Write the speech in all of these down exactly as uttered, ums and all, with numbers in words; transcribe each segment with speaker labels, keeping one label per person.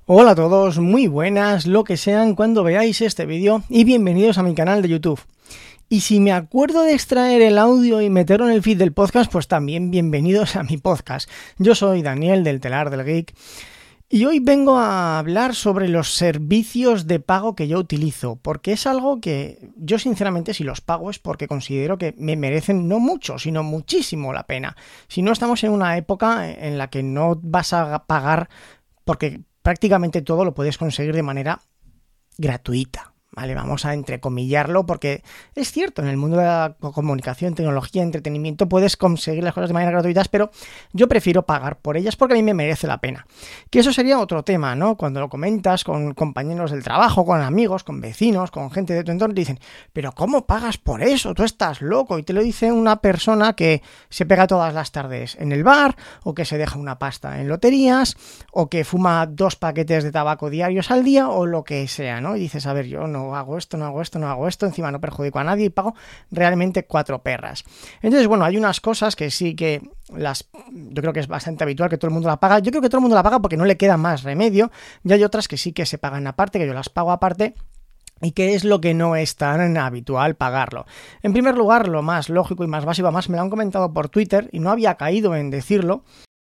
Speaker 1: Hola a todos, muy buenas, lo que sean cuando veáis este vídeo y bienvenidos a mi canal de YouTube. Y si me acuerdo de extraer el audio y meterlo en el feed del podcast, pues también bienvenidos a mi podcast. Yo soy Daniel del Telar del Geek y hoy vengo a hablar sobre los servicios de pago que yo utilizo, porque es algo que yo sinceramente si los pago es porque considero que me merecen no mucho, sino muchísimo la pena. Si no estamos en una época en la que no vas a pagar porque prácticamente todo lo puedes conseguir de manera gratuita, ¿vale? Vamos a entrecomillarlo porque es cierto, en el mundo de la comunicación, tecnología, entretenimiento puedes conseguir las cosas de manera gratuitas, pero yo prefiero pagar por ellas porque a mí me merece la pena. Que eso sería otro tema, ¿no? Cuando lo comentas con compañeros del trabajo, con amigos, con vecinos, con gente de tu entorno, te dicen, pero ¿cómo pagas por eso? Tú estás loco. Y te lo dice una persona que se pega todas las tardes en el bar, o que se deja una pasta en loterías, o que fuma dos paquetes de tabaco diarios al día, o lo que sea, ¿no? Y dices, a ver, yo no hago esto, no hago esto, no hago esto, encima no perjudico a nadie y pago realmente cuatro perras. Entonces, bueno, hay unas cosas que sí que las, yo creo que es bastante habitual que todo el mundo la paga. Yo creo que todo el mundo la paga porque no le queda más remedio, y hay otras que sí que se pagan aparte, que yo las pago aparte, y que es lo que no es tan habitual pagarlo. En primer lugar, lo más lógico y más básico, además me lo han comentado por Twitter y no había caído en decirlo,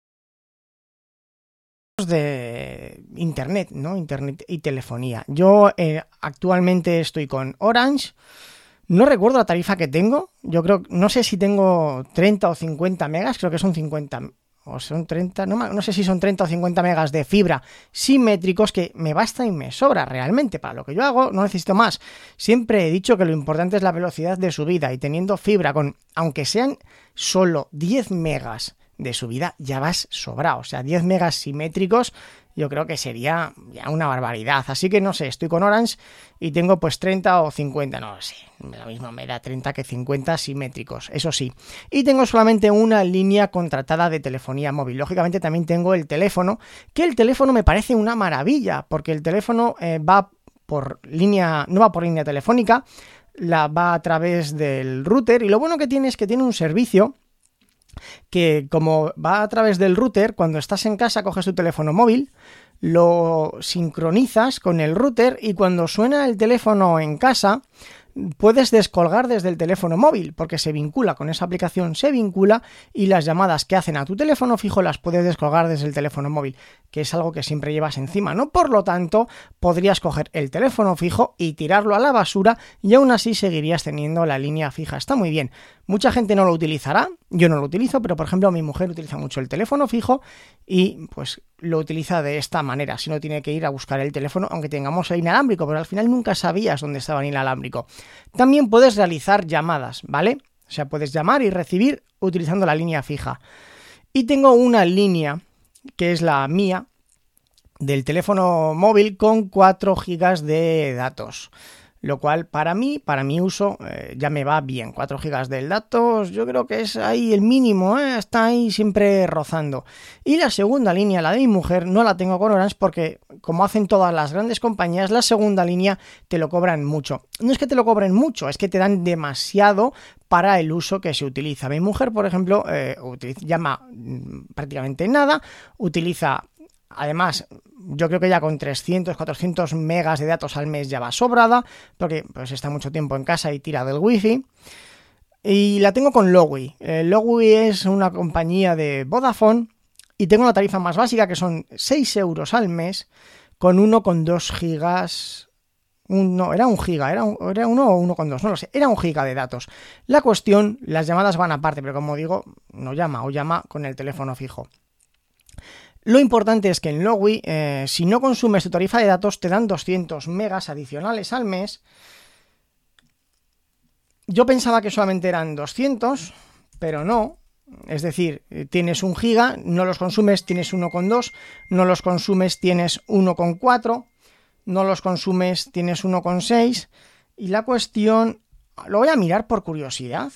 Speaker 1: de internet, ¿no? Internet y telefonía. Yo eh, actualmente estoy con Orange. No recuerdo la tarifa que tengo. Yo creo, no sé si tengo treinta o cincuenta megas, creo que son cincuenta o son treinta, no, no sé si son treinta o cincuenta megas de fibra simétricos, que me basta y me sobra realmente para lo que yo hago, no necesito más. Siempre he dicho que lo importante es la velocidad de subida, y teniendo fibra con, aunque sean solo diez megas de subida, ya vas sobrado. O sea, diez megas simétricos yo creo que sería ya una barbaridad. Así que no sé, estoy con Orange y tengo pues treinta o cincuenta, no sé, lo mismo me da treinta que cincuenta simétricos, eso sí. Y tengo solamente una línea contratada de telefonía móvil. Lógicamente también tengo el teléfono, que el teléfono me parece una maravilla, porque el teléfono eh, va por línea, no va por línea telefónica, la va a través del router, y lo bueno que tiene es que tiene un servicio que, como va a través del router, cuando estás en casa coges tu teléfono móvil, lo sincronizas con el router, y cuando suena el teléfono en casa puedes descolgar desde el teléfono móvil, porque se vincula con esa aplicación, se vincula, y las llamadas que hacen a tu teléfono fijo las puedes descolgar desde el teléfono móvil, que es algo que siempre llevas encima, ¿no? Por lo tanto, podrías coger el teléfono fijo y tirarlo a la basura, y aún así seguirías teniendo la línea fija. Está muy bien. Mucha gente no lo utilizará, yo no lo utilizo, pero por ejemplo mi mujer utiliza mucho el teléfono fijo y pues lo utiliza de esta manera, si no tiene que ir a buscar el teléfono, aunque tengamos el inalámbrico, pero al final nunca sabías dónde estaba el inalámbrico. También puedes realizar llamadas, ¿vale? O sea, puedes llamar y recibir utilizando la línea fija. Y tengo una línea, que es la mía, del teléfono móvil, con cuatro gigas de datos. Lo cual para mí, para mi uso, eh, ya me va bien. cuatro gigas de datos, yo creo que es ahí el mínimo, ¿eh? Está ahí siempre rozando. Y la segunda línea, la de mi mujer, no la tengo con Orange porque, como hacen todas las grandes compañías, la segunda línea te lo cobran mucho. No es que te lo cobren mucho, es que te dan demasiado para el uso que se utiliza. Mi mujer, por ejemplo, eh, utiliza, llama prácticamente nada, utiliza... Además, yo creo que ya con trescientos, cuatrocientos megas de datos al mes ya va sobrada, porque pues está mucho tiempo en casa y tira del wifi. Y la tengo con Lowi. Eh, Lowi es una compañía de Vodafone y tengo la tarifa más básica, que son seis euros al mes, con uno coma dos gigas... Un, no, era un giga, era, un, era uno o uno coma dos, no lo sé, era un giga de datos. La cuestión, las llamadas van aparte, pero como digo, no llama o llama con el teléfono fijo. Lo importante es que en Lowi, eh, si no consumes tu tarifa de datos, te dan doscientos megas adicionales al mes. Yo pensaba que solamente eran doscientos, pero no. Es decir, tienes un giga, no los consumes, tienes uno coma dos, no los consumes, tienes uno coma cuatro, no los consumes, tienes uno coma seis. Y la cuestión, lo voy a mirar por curiosidad.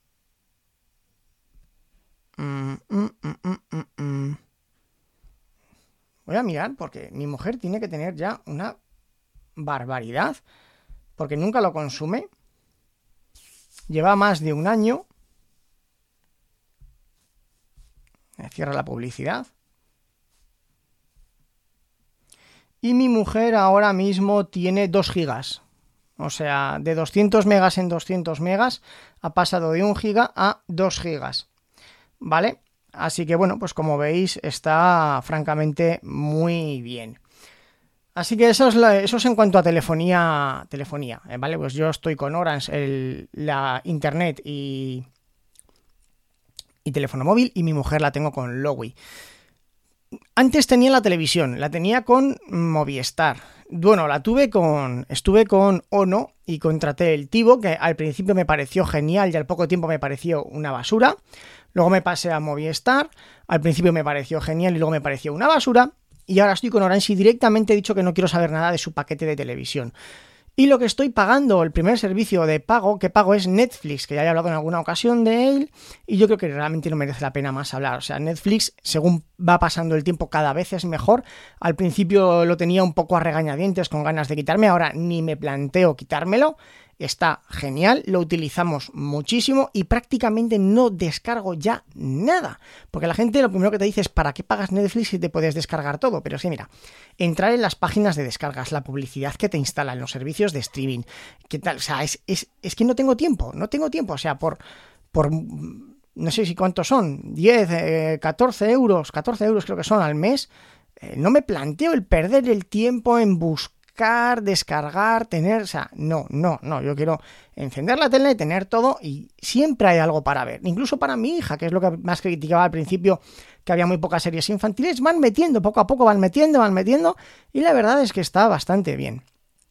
Speaker 1: Mm, mm, mm, mm, mm, mm. Voy a mirar porque mi mujer tiene que tener ya una barbaridad, porque nunca lo consume. Lleva más de un año. Cierra la publicidad. y mi mujer ahora mismo tiene dos gigas. O sea, de doscientos megas en doscientos megas ha pasado de un giga a dos gigas. ¿Vale? Así que bueno, pues como veis está francamente muy bien. Así que eso es, la, eso es en cuanto a telefonía, telefonía, ¿vale? Pues yo estoy con Orange, el, la internet y, y teléfono móvil, y mi mujer la tengo con Lowi. Antes tenía la televisión, la tenía con Movistar. Bueno, la tuve con, estuve con Ono y contraté el Tivo, que al principio me pareció genial y al poco tiempo me pareció una basura. Luego me pasé a Movistar, al principio me pareció genial y luego me pareció una basura. Y ahora estoy con Orange y directamente he dicho que no quiero saber nada de su paquete de televisión. Y lo que estoy pagando, el primer servicio de pago que pago es Netflix, que ya he hablado en alguna ocasión de él, y yo creo que realmente no merece la pena más hablar. O sea, Netflix, según va pasando el tiempo, cada vez es mejor. Al principio lo tenía un poco a regañadientes, con ganas de quitarme, ahora ni me planteo quitármelo. Está genial, lo utilizamos muchísimo y prácticamente no descargo ya nada. Porque la gente lo primero que te dice es ¿para qué pagas Netflix si te puedes descargar todo? Pero sí, mira, entrar en las páginas de descargas, la publicidad que te instalan, los servicios de streaming, ¿qué tal? O sea, es, es, es que no tengo tiempo, no tengo tiempo. O sea, por, por no sé si cuántos son, diez, eh, catorce euros, catorce euros creo que son al mes, eh, no me planteo el perder el tiempo en buscar descargar, tener, o sea, no, no, no, yo quiero encender la tele, tener todo y siempre hay algo para ver, incluso para mi hija, que es lo que más criticaba al principio, que había muy pocas series infantiles, van metiendo, poco a poco van metiendo, van metiendo y la verdad es que está bastante bien.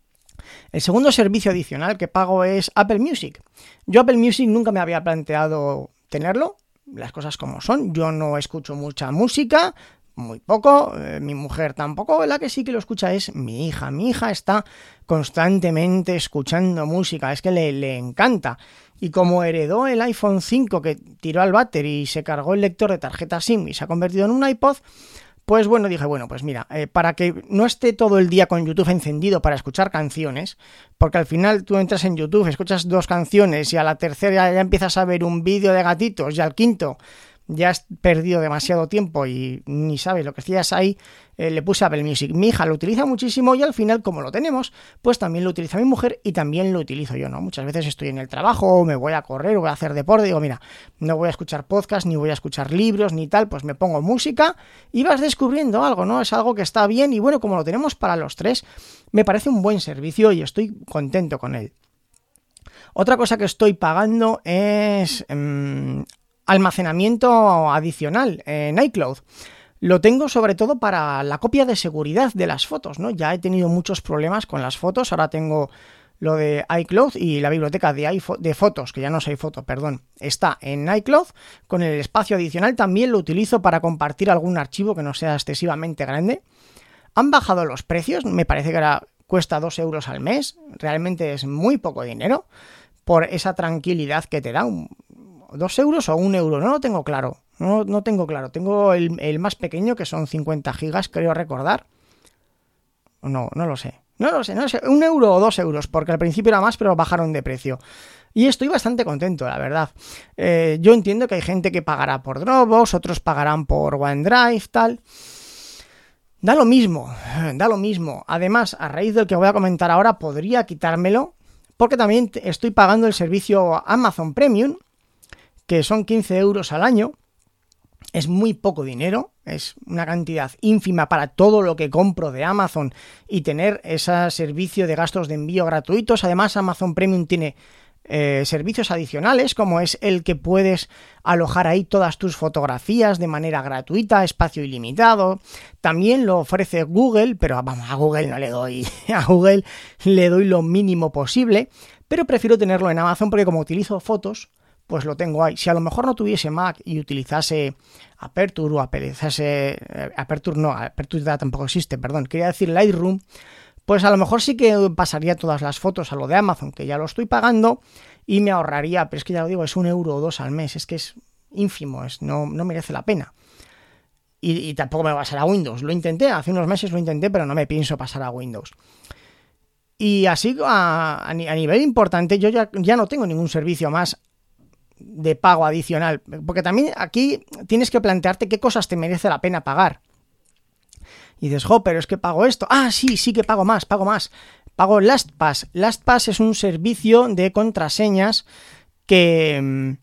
Speaker 1: El segundo servicio adicional que pago es Apple Music. Yo Apple Music nunca me había planteado tenerlo, las cosas como son, yo no escucho mucha música, muy poco, eh, mi mujer tampoco, la que sí que lo escucha es mi hija. Mi hija está constantemente escuchando música, es que le, le encanta. Y como heredó el iPhone cinco que tiró al váter y se cargó el lector de tarjeta SIM y se ha convertido en un iPod, pues bueno, dije, bueno, pues mira, eh, para que no esté todo el día con YouTube encendido para escuchar canciones, porque al final tú entras en YouTube, escuchas dos canciones y a la tercera ya empiezas a ver un vídeo de gatitos y al quinto ya has perdido demasiado tiempo y ni sabes lo que hacías ahí, eh, le puse Apple Music. Mi hija lo utiliza muchísimo y al final, como lo tenemos, pues también lo utiliza mi mujer y también lo utilizo yo, ¿no? Muchas veces estoy en el trabajo o me voy a correr o voy a hacer deporte, digo, mira, no voy a escuchar podcast, ni voy a escuchar libros, ni tal, pues me pongo música y vas descubriendo algo, ¿no? Es algo que está bien y bueno, como lo tenemos para los tres, me parece un buen servicio y estoy contento con él. Otra cosa que estoy pagando es Mmm, almacenamiento adicional en iCloud. Lo tengo sobre todo para la copia de seguridad de las fotos, ¿no? Ya he tenido muchos problemas con las fotos, ahora tengo lo de iCloud y la biblioteca de, iPhone, de fotos, que ya no es iPhoto, perdón, está en iCloud. Con el espacio adicional también lo utilizo para compartir algún archivo que no sea excesivamente grande. Han bajado los precios, me parece que ahora cuesta dos euros al mes, realmente es muy poco dinero por esa tranquilidad que te da. Un, ¿Dos euros o un euro? No lo tengo claro. No, no tengo claro. Tengo el, el más pequeño, que son cincuenta gigas, creo recordar. No, no lo sé. No lo sé, no lo sé. Un euro o dos euros, porque al principio era más, pero bajaron de precio. Y estoy bastante contento, la verdad. Eh, yo entiendo que hay gente que pagará por Dropbox, otros pagarán por OneDrive, tal. Da lo mismo, da lo mismo. Además, a raíz del que voy a comentar ahora, podría quitármelo, porque también estoy pagando el servicio Amazon Premium, que son quince euros al año. Es muy poco dinero, es una cantidad ínfima para todo lo que compro de Amazon y tener ese servicio de gastos de envío gratuitos. Además, Amazon Premium tiene eh, servicios adicionales, como es el que puedes alojar ahí todas tus fotografías de manera gratuita, espacio ilimitado. También lo ofrece Google, pero vamos, a Google no le doy, a Google le doy lo mínimo posible, pero prefiero tenerlo en Amazon porque como utilizo fotos, pues lo tengo ahí. Si a lo mejor no tuviese Mac y utilizase Aperture o utilizase Aperture, no, Aperture tampoco existe, perdón, quería decir Lightroom, pues a lo mejor sí que pasaría todas las fotos a lo de Amazon, que ya lo estoy pagando y me ahorraría, pero es que ya lo digo, es un euro o dos al mes, es que es ínfimo, es, no, no merece la pena. Y, y tampoco me va a pasar a Windows, lo intenté, hace unos meses lo intenté, pero no me pienso pasar a Windows. Y así a, a nivel importante, yo ya, ya no tengo ningún servicio más de pago adicional, porque también aquí tienes que plantearte qué cosas te merece la pena pagar. Y dices, jo, pero es que pago esto. Ah, sí, sí que pago más, pago más. Pago LastPass. LastPass es un servicio de contraseñas que...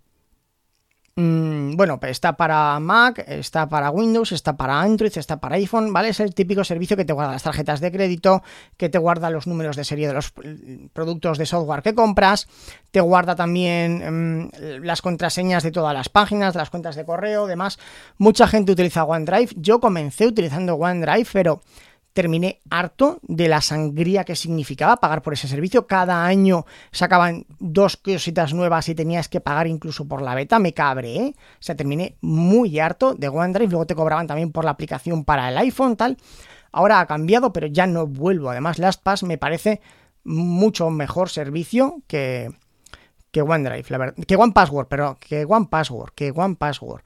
Speaker 1: Mmm, bueno, está para Mac, está para Windows, está para Android, está para iPhone, ¿vale? Es el típico servicio que te guarda las tarjetas de crédito, que te guarda los números de serie de los productos de software que compras, te guarda también mmm, las contraseñas de todas las páginas, las cuentas de correo, demás. Mucha gente utiliza OneDrive. Yo comencé utilizando OneDrive, pero terminé harto de la sangría que significaba pagar por ese servicio. Cada año sacaban dos cositas nuevas y tenías que pagar incluso por la beta. Me cabreé, ¿eh? O sea, terminé muy harto de OneDrive. Luego te cobraban también por la aplicación para el iPhone, tal. Ahora ha cambiado, pero ya no vuelvo. Además, LastPass me parece mucho mejor servicio que, que OneDrive, la verdad. Que OnePassword, pero que OnePassword, que OnePassword.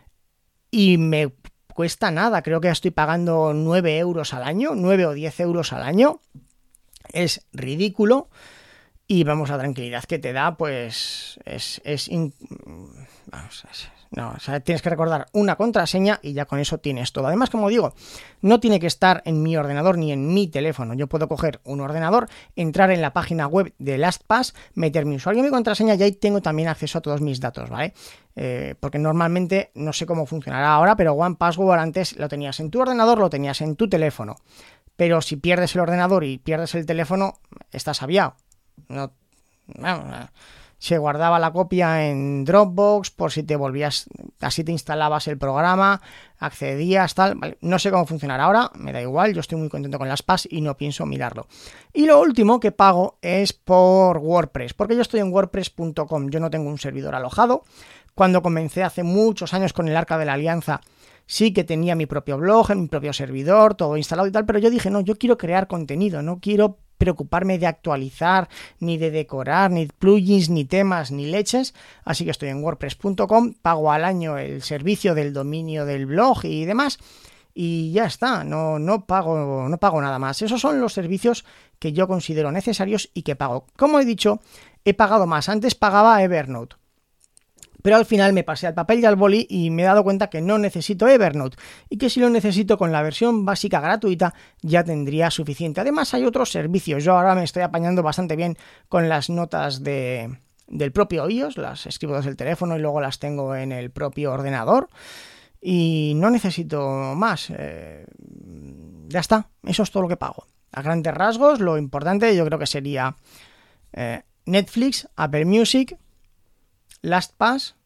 Speaker 1: Y me cuesta nada, creo que estoy pagando nueve euros al año, nueve o diez euros al año, es ridículo, y vamos, la tranquilidad que te da, pues es, es, in... vamos, es no, o sea, tienes que recordar una contraseña y ya con eso tienes todo. Además, como digo, no tiene que estar en mi ordenador ni en mi teléfono. Yo puedo coger un ordenador, entrar en la página web de LastPass, meter mi usuario y mi contraseña y ahí tengo también acceso a todos mis datos, ¿vale? Eh, porque normalmente, no sé cómo funcionará ahora, pero OnePassword antes lo tenías en tu ordenador, lo tenías en tu teléfono. Pero si pierdes el ordenador y pierdes el teléfono, estás aviado. No, no, no. Se guardaba la copia en Dropbox por si te volvías, así te instalabas el programa, accedías, tal, ¿vale? No sé cómo funcionará ahora, me da igual, yo estoy muy contento con LastPass y no pienso mirarlo. Y lo último que pago es por WordPress, porque yo estoy en WordPress punto com, yo no tengo un servidor alojado. Cuando comencé hace muchos años con el Arca de la Alianza, sí que tenía mi propio blog, mi propio servidor, todo instalado y tal, pero yo dije, no, yo quiero crear contenido, no quiero preocuparme de actualizar, ni de decorar, ni plugins, ni temas, ni leches, así que estoy en WordPress punto com, pago al año el servicio del dominio del blog y demás, y ya está, no, no pago, no pago nada más. Esos son los servicios que yo considero necesarios y que pago. Como he dicho, he pagado más, antes pagaba Evernote, pero al final me pasé al papel y al boli y me he dado cuenta que no necesito Evernote y que si lo necesito con la versión básica gratuita ya tendría suficiente. Además hay otros servicios, yo ahora me estoy apañando bastante bien con las notas de, del propio iOS, las escribo desde el teléfono y luego las tengo en el propio ordenador y no necesito más. Eh, ya está, eso es todo lo que pago. A grandes rasgos, lo importante yo creo que sería eh, Netflix, Apple Music, LastPass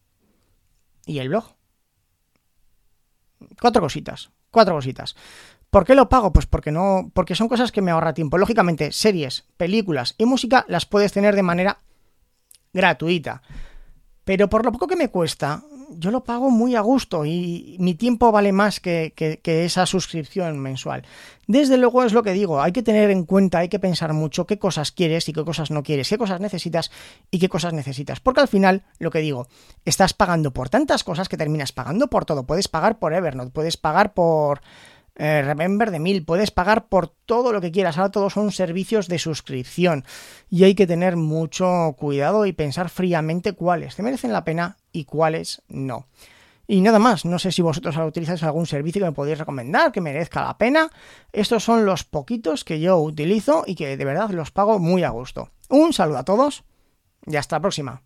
Speaker 1: y el blog. Cuatro cositas, cuatro cositas. ¿Por qué lo pago? Pues porque no, porque son cosas que me ahorra tiempo. Lógicamente, series, películas y música las puedes tener de manera gratuita. Pero por lo poco que me cuesta, yo lo pago muy a gusto y mi tiempo vale más que, que, que esa suscripción mensual. Desde luego es lo que digo, hay que tener en cuenta, hay que pensar mucho qué cosas quieres y qué cosas no quieres, qué cosas necesitas y qué cosas necesitas. Porque al final, lo que digo, estás pagando por tantas cosas que terminas pagando por todo. Puedes pagar por Evernote, puedes pagar por eh, Remember the Mil, puedes pagar por todo lo que quieras. Ahora todos son servicios de suscripción y hay que tener mucho cuidado y pensar fríamente cuáles te merecen la pena y cuáles no. Y nada más, no sé si vosotros utilizáis algún servicio que me podéis recomendar, que merezca la pena. Estos son los poquitos que yo utilizo y que de verdad los pago muy a gusto. Un saludo a todos y hasta la próxima.